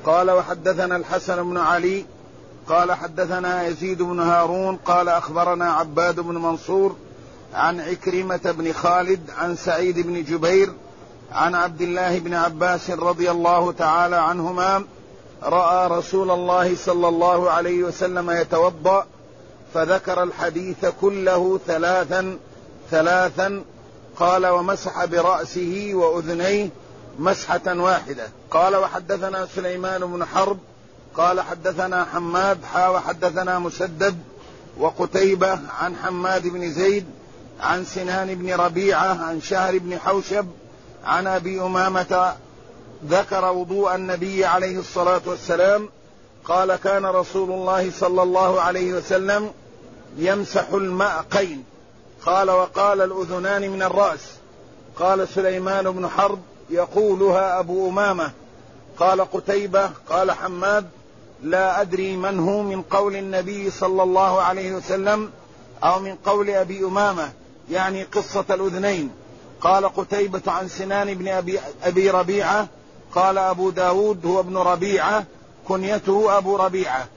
قال وحدثنا الحسن بن علي قال حدثنا يزيد بن هارون قال أخبرنا عباد بن منصور عن عكرمة بن خالد عن سعيد بن جبير عن عبد الله بن عباس رضي الله تعالى عنهما رأى رسول الله صلى الله عليه وسلم يتوضأ فذكر الحديث كله ثلاثا قال ومسح برأسه وأذنيه مسحة واحدة. قال وحدثنا سليمان بن حرب قال حدثنا حماد وحدثنا مسدد وقتيبة عن حماد بن زيد عن سنان بن ربيعة عن شهر بن حوشب عن أبي أمامة ذكر وضوء النبي عليه الصلاة والسلام قال كان رسول الله صلى الله عليه وسلم يمسح المأقين. قال وقال الأذنان من الرأس. قال سليمان بن حرب يقولها أبو أمامة. قال قتيبة قال حماد لا أدري من هو من قول النبي صلى الله عليه وسلم أو من قول أبي أمامة يعني قصة الأذنين. قال قتيبة عن سنان بن أبي ربيعة قال أبو داود هو ابن ربيعة كنيته أبو ربيعة.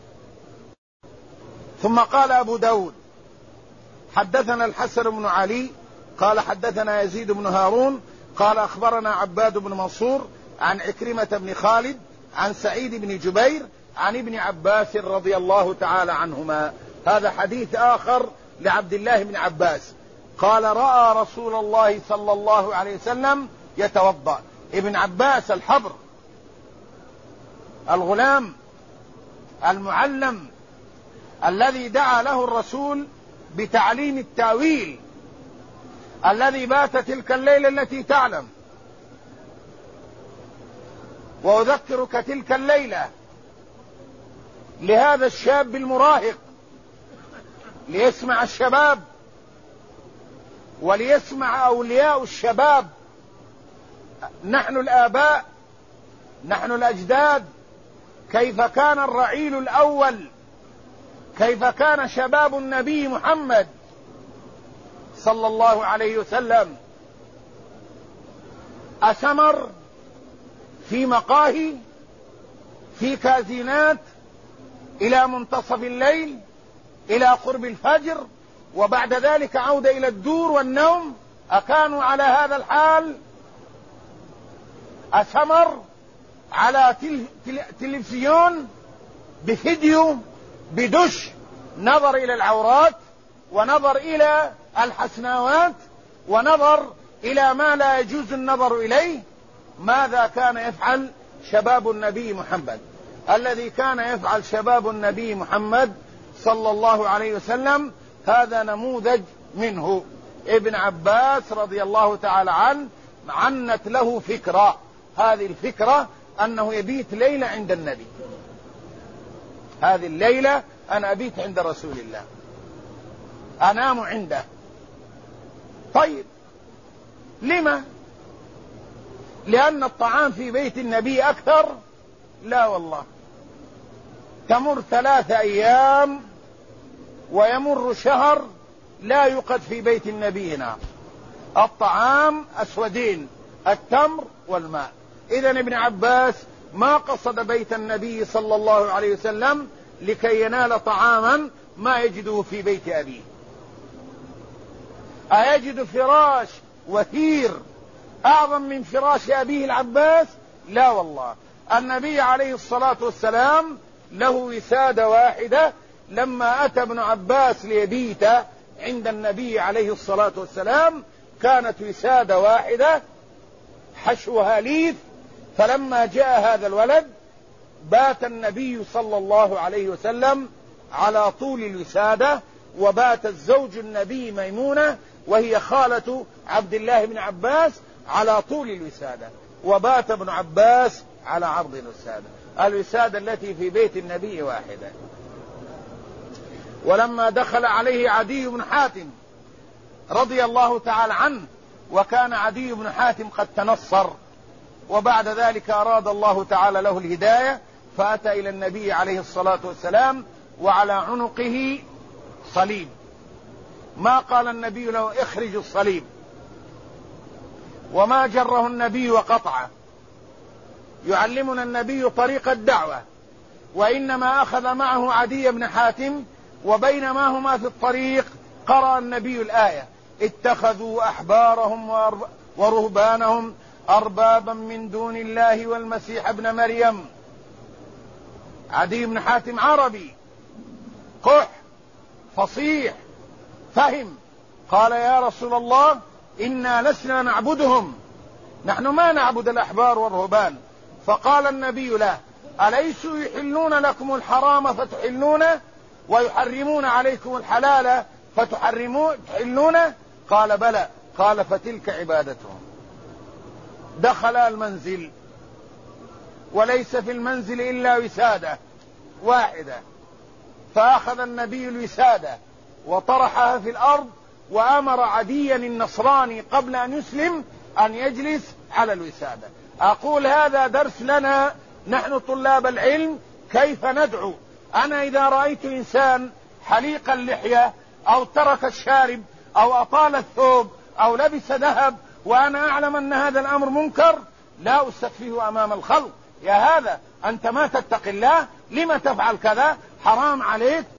ثم قال أبو داود حدثنا الحسن بن علي قال حدثنا يزيد بن هارون قال أخبرنا عباد بن منصور عن عكرمة بن خالد عن سعيد بن جبير عن ابن عباس رضي الله تعالى عنهما. هذا حديث آخر لعبد الله بن عباس قال رأى رسول الله صلى الله عليه وسلم يتوضأ. ابن عباس الحبر الغلام المعلم الذي دعا له الرسول بتعليم التاويل الذي بات تلك الليلة التي تعلم. وأذكرك تلك الليلة لهذا الشاب المراهق ليسمع الشباب وليسمع أولياء الشباب، نحن الآباء نحن الأجداد، كيف كان الرعيل الأول، كيف كان شباب النبي محمد صلى الله عليه وسلم. أسمر في مقاهي في كازينات إلى منتصف الليل إلى قرب الفجر، وبعد ذلك عودة إلى الدور والنوم. أكانوا على هذا الحال؟ أسمر على تلفزيون بفيديو بدش، نظر إلى العورات ونظر إلى الحسناوات ونظر إلى ما لا يجوز النظر إليه. ماذا كان يفعل شباب النبي محمد؟ الذي كان يفعل شباب النبي محمد صلى الله عليه وسلم هذا نموذج منه. ابن عباس رضي الله تعالى عنه عنت له فكرة، هذه الفكرة أنه يبيت ليلة عند النبي، هذه الليلة أنا أبيت عند رسول الله أنام عنده. طيب لما؟ لأن الطعام في بيت النبي أكثر؟ لا والله، تمر 3 أيام ويمر شهر لا يوقد في بيت النبي نار. الطعام أسودين، التمر والماء. إذن ابن عباس ما قصد بيت النبي صلى الله عليه وسلم لكي ينال طعاما ما يجده في بيت أبيه. أيجد فراش وثير أعظم من فراش أبيه العباس؟ لا والله. النبي عليه الصلاة والسلام له وسادة واحدة. لما أتى ابن عباس ليبيت عند النبي عليه الصلاة والسلام كانت وسادة واحدة حشوها ليف. فلما جاء هذا الولد بات النبي صلى الله عليه وسلم على طول الوسادة، وبات الزوج النبي ميمونة وهي خالة عبد الله بن عباس على طول الوسادة، وبات ابن عباس على عرض الوسادة. الوسادة التي في بيت النبي واحدة. ولما دخل عليه عدي بن حاتم رضي الله تعالى عنه، وكان عدي بن حاتم قد تنصر، وبعد ذلك أراد الله تعالى له الهداية، فأتى إلى النبي عليه الصلاة والسلام وعلى عنقه صليب. ما قال النبي له اخرج الصليب، وما جره النبي وقطعه، يعلمنا النبي طريق الدعوة، وإنما أخذ معه عدي بن حاتم، وبينما هما في الطريق قرأ النبي الآية: اتخذوا أحبارهم ورهبانهم أربابا من دون الله والمسيح ابن مريم. عدي بن حاتم عربي قح فصيح فهم، قال: يا رسول الله، إنا لسنا نعبدهم، نحن ما نعبد الأحبار والرهبان. فقال النبي له: أليسوا يحلون لكم الحرام فتحلونه، ويحرمون عليكم الحلال فتحلونه؟ قال: بلى. قال: فتلك عبادتهم. دخل المنزل وليس في المنزل إلا وسادة واحدة، فأخذ النبي الوسادة وطرحها في الأرض، وأمر عديا النصراني قبل أن يسلم أن يجلس على الوسادة. أقول هذا درس لنا نحن طلاب العلم كيف ندعو. أنا إذا رأيت إنسان حليق اللحية أو ترك الشارب أو أطال الثوب أو لبس ذهب وأنا أعلم أن هذا الأمر منكر، لا أستخفيه أمام الخلق: يا هذا أنت ما تتق الله، لما تفعل كذا، حرام عليك.